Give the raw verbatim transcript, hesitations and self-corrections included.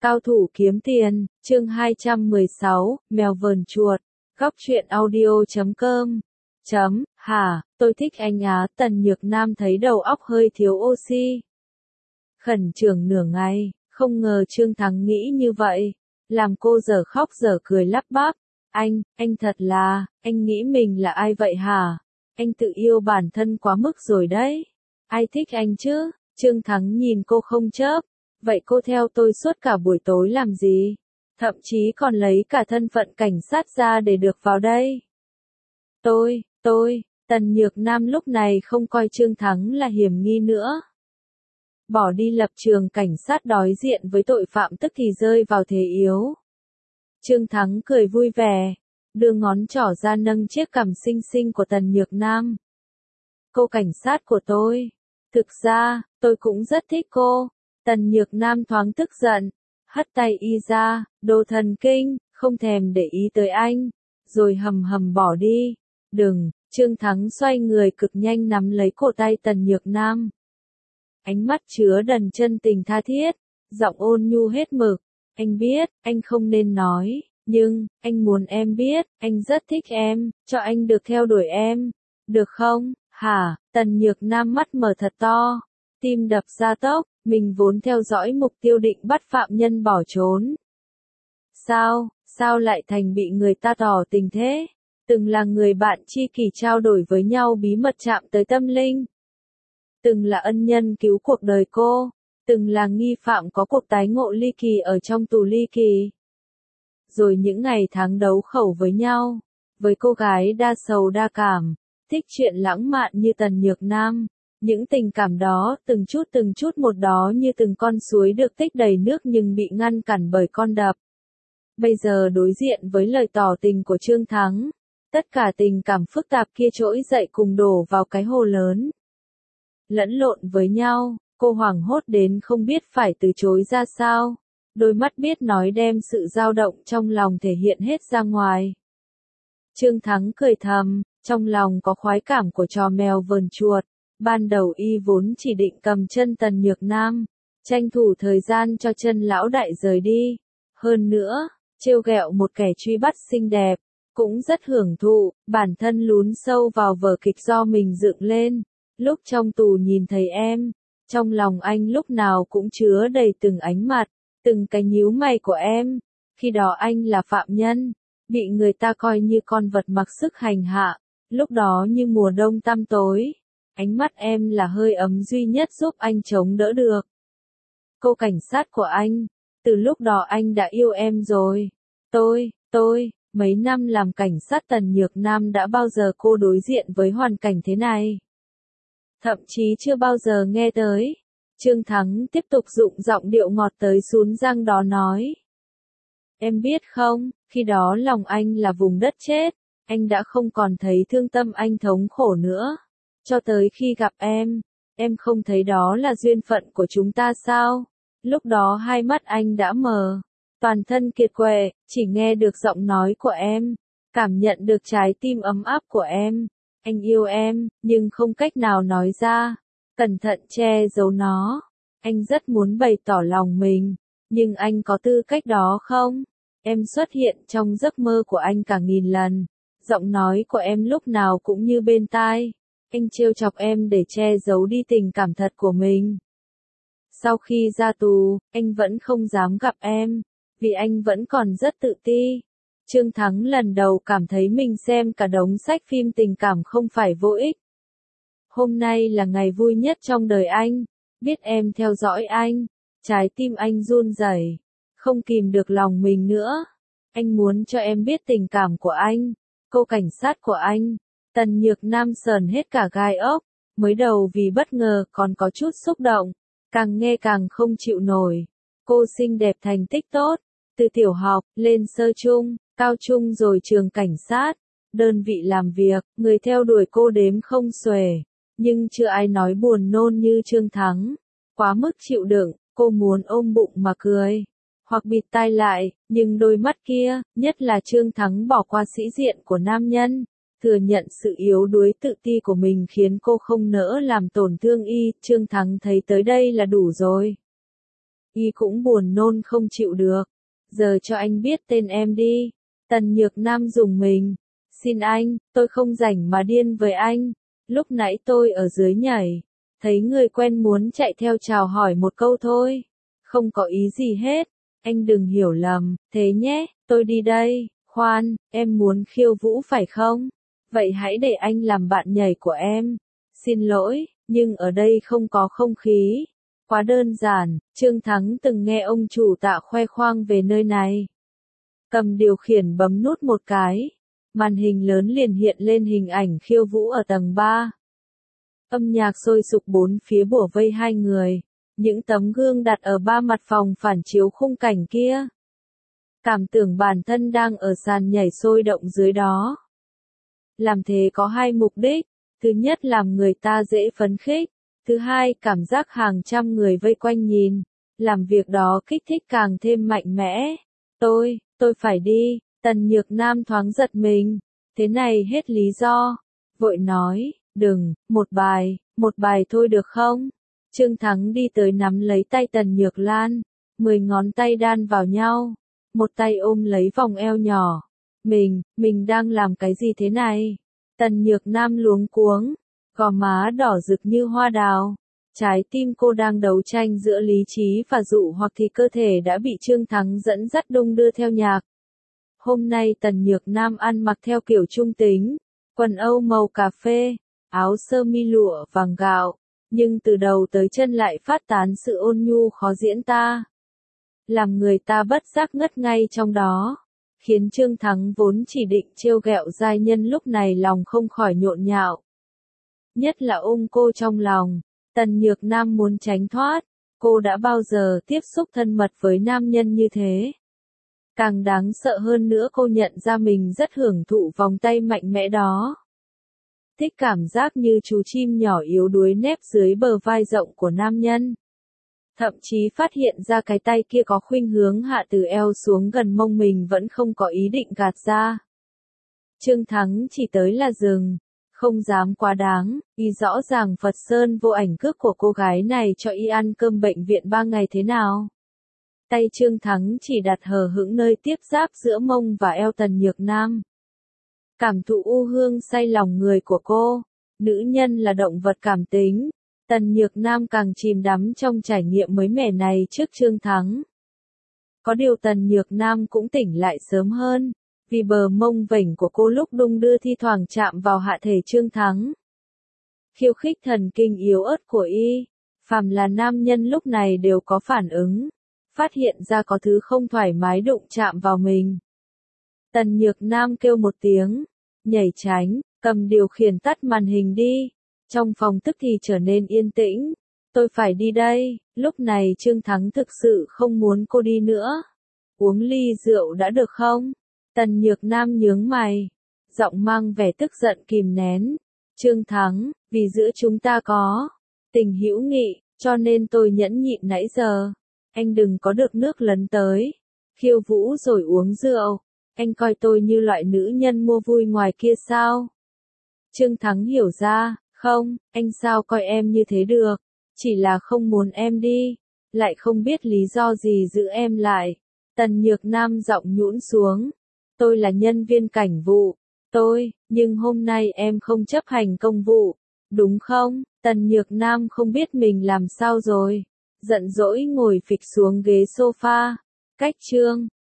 Cao thủ kiếm tiền, chương hai trăm mười sáu, mèo vờn chuột, góc truyện audio chấm com. Chấm, hả, tôi thích anh á, Tần Nhược Nam thấy đầu óc hơi thiếu oxy. Khẩn trương nửa ngày, không ngờ Trương Thắng nghĩ như vậy, làm cô dở khóc dở cười lắp bắp. Anh, anh thật là, anh nghĩ mình là ai vậy hả? Anh tự yêu bản thân quá mức rồi đấy. Ai thích anh chứ? Trương Thắng nhìn cô không chớp. Vậy cô theo tôi suốt cả buổi tối làm gì? Thậm chí còn lấy cả thân phận cảnh sát ra để được vào đây. Tôi, tôi, Tần Nhược Nam lúc này không coi Trương Thắng là hiểm nghi nữa. Bỏ đi lập trường cảnh sát đối diện với tội phạm tức thì rơi vào thế yếu. Trương Thắng cười vui vẻ, đưa ngón trỏ ra nâng chiếc cằm xinh xinh của Tần Nhược Nam. Cô cảnh sát của tôi. Thực ra, tôi cũng rất thích cô. Tần Nhược Nam thoáng tức giận, hất tay y ra, đồ thần kinh, không thèm để ý tới anh, rồi hầm hầm bỏ đi. Đừng, Trương Thắng xoay người cực nhanh nắm lấy cổ tay Tần Nhược Nam. Ánh mắt chứa đần chân tình tha thiết, giọng ôn nhu hết mực. Anh biết, anh không nên nói, nhưng, anh muốn em biết, anh rất thích em, cho anh được theo đuổi em. Được không, hả? Tần Nhược Nam mắt mở thật to, tim đập ra tốc, mình vốn theo dõi mục tiêu định bắt phạm nhân bỏ trốn. Sao, sao lại thành bị người ta tỏ tình thế? Từng là người bạn tri kỷ trao đổi với nhau bí mật chạm tới tâm linh. Từng là ân nhân cứu cuộc đời cô. Từng là nghi phạm có cuộc tái ngộ ly kỳ ở trong tù ly kỳ. Rồi những ngày tháng đấu khẩu với nhau. Với cô gái đa sầu đa cảm, thích chuyện lãng mạn như Tần Nhược Nam. Những tình cảm đó, từng chút từng chút một đó như từng con suối được tích đầy nước nhưng bị ngăn cản bởi con đập. Bây giờ đối diện với lời tỏ tình của Trương Thắng, tất cả tình cảm phức tạp kia trỗi dậy cùng đổ vào cái hồ lớn. Lẫn lộn với nhau, cô hoảng hốt đến không biết phải từ chối ra sao. Đôi mắt biết nói đem sự dao động trong lòng thể hiện hết ra ngoài. Trương Thắng cười thầm, trong lòng có khoái cảm của trò mèo vờn chuột. Ban đầu y vốn chỉ định cầm chân Tần Nhược Nam, tranh thủ thời gian cho chân lão đại rời đi. Hơn nữa, trêu ghẹo một kẻ truy bắt xinh đẹp, cũng rất hưởng thụ, bản thân lún sâu vào vở kịch do mình dựng lên. Lúc trong tù nhìn thấy em, trong lòng anh lúc nào cũng chứa đầy từng ánh mặt, từng cái nhíu mày của em. Khi đó anh là phạm nhân, bị người ta coi như con vật mặc sức hành hạ, lúc đó như mùa đông tăm tối. Ánh mắt em là hơi ấm duy nhất giúp anh chống đỡ được. Cô cảnh sát của anh, từ lúc đó anh đã yêu em rồi. Tôi, tôi, mấy năm làm cảnh sát Tần Nhược Nam đã bao giờ cô đối diện với hoàn cảnh thế này? Thậm chí chưa bao giờ nghe tới. Trương Thắng tiếp tục dụng giọng điệu ngọt tới sún răng đó nói. Em biết không, khi đó lòng anh là vùng đất chết, anh đã không còn thấy thương tâm anh thống khổ nữa. Cho tới khi gặp em, em không thấy đó là duyên phận của chúng ta sao? Lúc đó hai mắt anh đã mờ, toàn thân kiệt quệ, chỉ nghe được giọng nói của em, cảm nhận được trái tim ấm áp của em. Anh yêu em, nhưng không cách nào nói ra, cẩn thận che giấu nó. Anh rất muốn bày tỏ lòng mình, nhưng anh có tư cách đó không? Em xuất hiện trong giấc mơ của anh cả nghìn lần, giọng nói của em lúc nào cũng như bên tai. Anh trêu chọc em để che giấu đi tình cảm thật của mình. Sau khi ra tù, anh vẫn không dám gặp em, vì anh vẫn còn rất tự ti. Trương Thắng lần đầu cảm thấy mình xem cả đống sách phim tình cảm không phải vô ích. Hôm nay là ngày vui nhất trong đời anh, biết em theo dõi anh, trái tim anh run rẩy, không kìm được lòng mình nữa. Anh muốn cho em biết tình cảm của anh, cô cảnh sát của anh. Tần Nhược Nam sờn hết cả gai ốc, mới đầu vì bất ngờ còn có chút xúc động, càng nghe càng không chịu nổi. Cô xinh đẹp thành tích tốt, từ tiểu học, lên sơ trung, cao trung rồi trường cảnh sát, đơn vị làm việc, người theo đuổi cô đếm không xuể, nhưng chưa ai nói buồn nôn như Trương Thắng. Quá mức chịu đựng, cô muốn ôm bụng mà cười, hoặc bịt tai lại, nhưng đôi mắt kia, nhất là Trương Thắng bỏ qua sĩ diện của nam nhân. Thừa nhận sự yếu đuối tự ti của mình khiến cô không nỡ làm tổn thương y. Trương Thắng thấy tới đây là đủ rồi. Y cũng buồn nôn không chịu được. Giờ cho anh biết tên em đi. Tần Nhược Nam dùng mình. Xin anh, tôi không rảnh mà điên với anh. Lúc nãy tôi ở dưới nhảy. Thấy người quen muốn chạy theo chào hỏi một câu thôi. Không có ý gì hết. Anh đừng hiểu lầm, thế nhé, tôi đi đây. Khoan, em muốn khiêu vũ phải không? Vậy hãy để anh làm bạn nhảy của em. Xin lỗi, nhưng ở đây không có không khí. Quá đơn giản, Trương Thắng từng nghe ông chủ Tạ khoe khoang về nơi này. Cầm điều khiển bấm nút một cái. Màn hình lớn liền hiện lên hình ảnh khiêu vũ ở tầng ba. Âm nhạc sôi sục bốn phía bủa vây hai người. Những tấm gương đặt ở ba mặt phòng phản chiếu khung cảnh kia. Cảm tưởng bản thân đang ở sàn nhảy sôi động dưới đó. Làm thế có hai mục đích. Thứ nhất làm người ta dễ phấn khích. Thứ hai cảm giác hàng trăm người vây quanh nhìn. Làm việc đó kích thích càng thêm mạnh mẽ. Tôi, tôi phải đi. Tần Nhược Nam thoáng giật mình. Thế này hết lý do. Vội nói, đừng, một bài, một bài thôi được không? Trương Thắng đi tới nắm lấy tay Tần Nhược Lan. Mười ngón tay đan vào nhau. Một tay ôm lấy vòng eo nhỏ. Mình, mình đang làm cái gì thế này? Tần Nhược Nam luống cuống. Gò má đỏ rực như hoa đào. Trái tim cô đang đấu tranh giữa lý trí và dụ hoặc thì cơ thể đã bị Trương Thắng dẫn dắt đung đưa theo nhạc. Hôm nay Tần Nhược Nam ăn mặc theo kiểu trung tính. Quần âu màu cà phê, áo sơ mi lụa vàng gạo. Nhưng từ đầu tới chân lại phát tán sự ôn nhu khó diễn tả. Làm người ta bất giác ngất ngay trong đó. Khiến Trương Thắng vốn chỉ định trêu ghẹo giai nhân lúc này lòng không khỏi nhộn nhạo. Nhất là ôm cô trong lòng. Tần Nhược Nam muốn tránh thoát. Cô đã bao giờ tiếp xúc thân mật với nam nhân như thế. Càng đáng sợ hơn nữa cô nhận ra mình rất hưởng thụ vòng tay mạnh mẽ đó. Thích cảm giác như chú chim nhỏ yếu đuối nép dưới bờ vai rộng của nam nhân. Thậm chí phát hiện ra cái tay kia có khuynh hướng hạ từ eo xuống gần mông mình vẫn không có ý định gạt ra. Trương Thắng chỉ tới là dừng. Không dám quá đáng, y rõ ràng Phật Sơn vô ảnh cước của cô gái này cho y ăn cơm bệnh viện ba ngày thế nào. Tay Trương Thắng chỉ đặt hờ hững nơi tiếp giáp giữa mông và eo Tần Nhược Nam. Cảm thụ u hương say lòng người của cô. Nữ nhân là động vật cảm tính. Tần Nhược Nam càng chìm đắm trong trải nghiệm mới mẻ này trước Trương Thắng. Có điều Tần Nhược Nam cũng tỉnh lại sớm hơn. Vì bờ mông vểnh của cô lúc đung đưa thi thoảng chạm vào hạ thể Trương Thắng. Khiêu khích thần kinh yếu ớt của y. Phàm là nam nhân lúc này đều có phản ứng. Phát hiện ra có thứ không thoải mái đụng chạm vào mình. Tần Nhược Nam kêu một tiếng. Nhảy tránh, cầm điều khiển tắt màn hình đi. Trong phòng tức thì trở nên yên tĩnh. Tôi phải đi đây. Lúc này Trương Thắng thực sự không muốn cô đi nữa. Uống ly rượu đã được không? Tần Nhược Nam nhướng mày. Giọng mang vẻ tức giận kìm nén. Trương Thắng, vì giữa chúng ta có tình hữu nghị, cho nên tôi nhẫn nhịn nãy giờ. Anh đừng có được nước lấn tới. Khiêu vũ rồi uống rượu. Anh coi tôi như loại nữ nhân mua vui ngoài kia sao? Trương Thắng hiểu ra, không, anh sao coi em như thế được? Chỉ là không muốn em đi. Lại không biết lý do gì giữ em lại. Tần Nhược Nam giọng nhũn xuống. Tôi là nhân viên cảnh vụ. Tôi, nhưng hôm nay em không chấp hành công vụ. Đúng không? Tần Nhược Nam không biết mình làm sao rồi. Giận dỗi ngồi phịch xuống ghế sofa. Cách Trương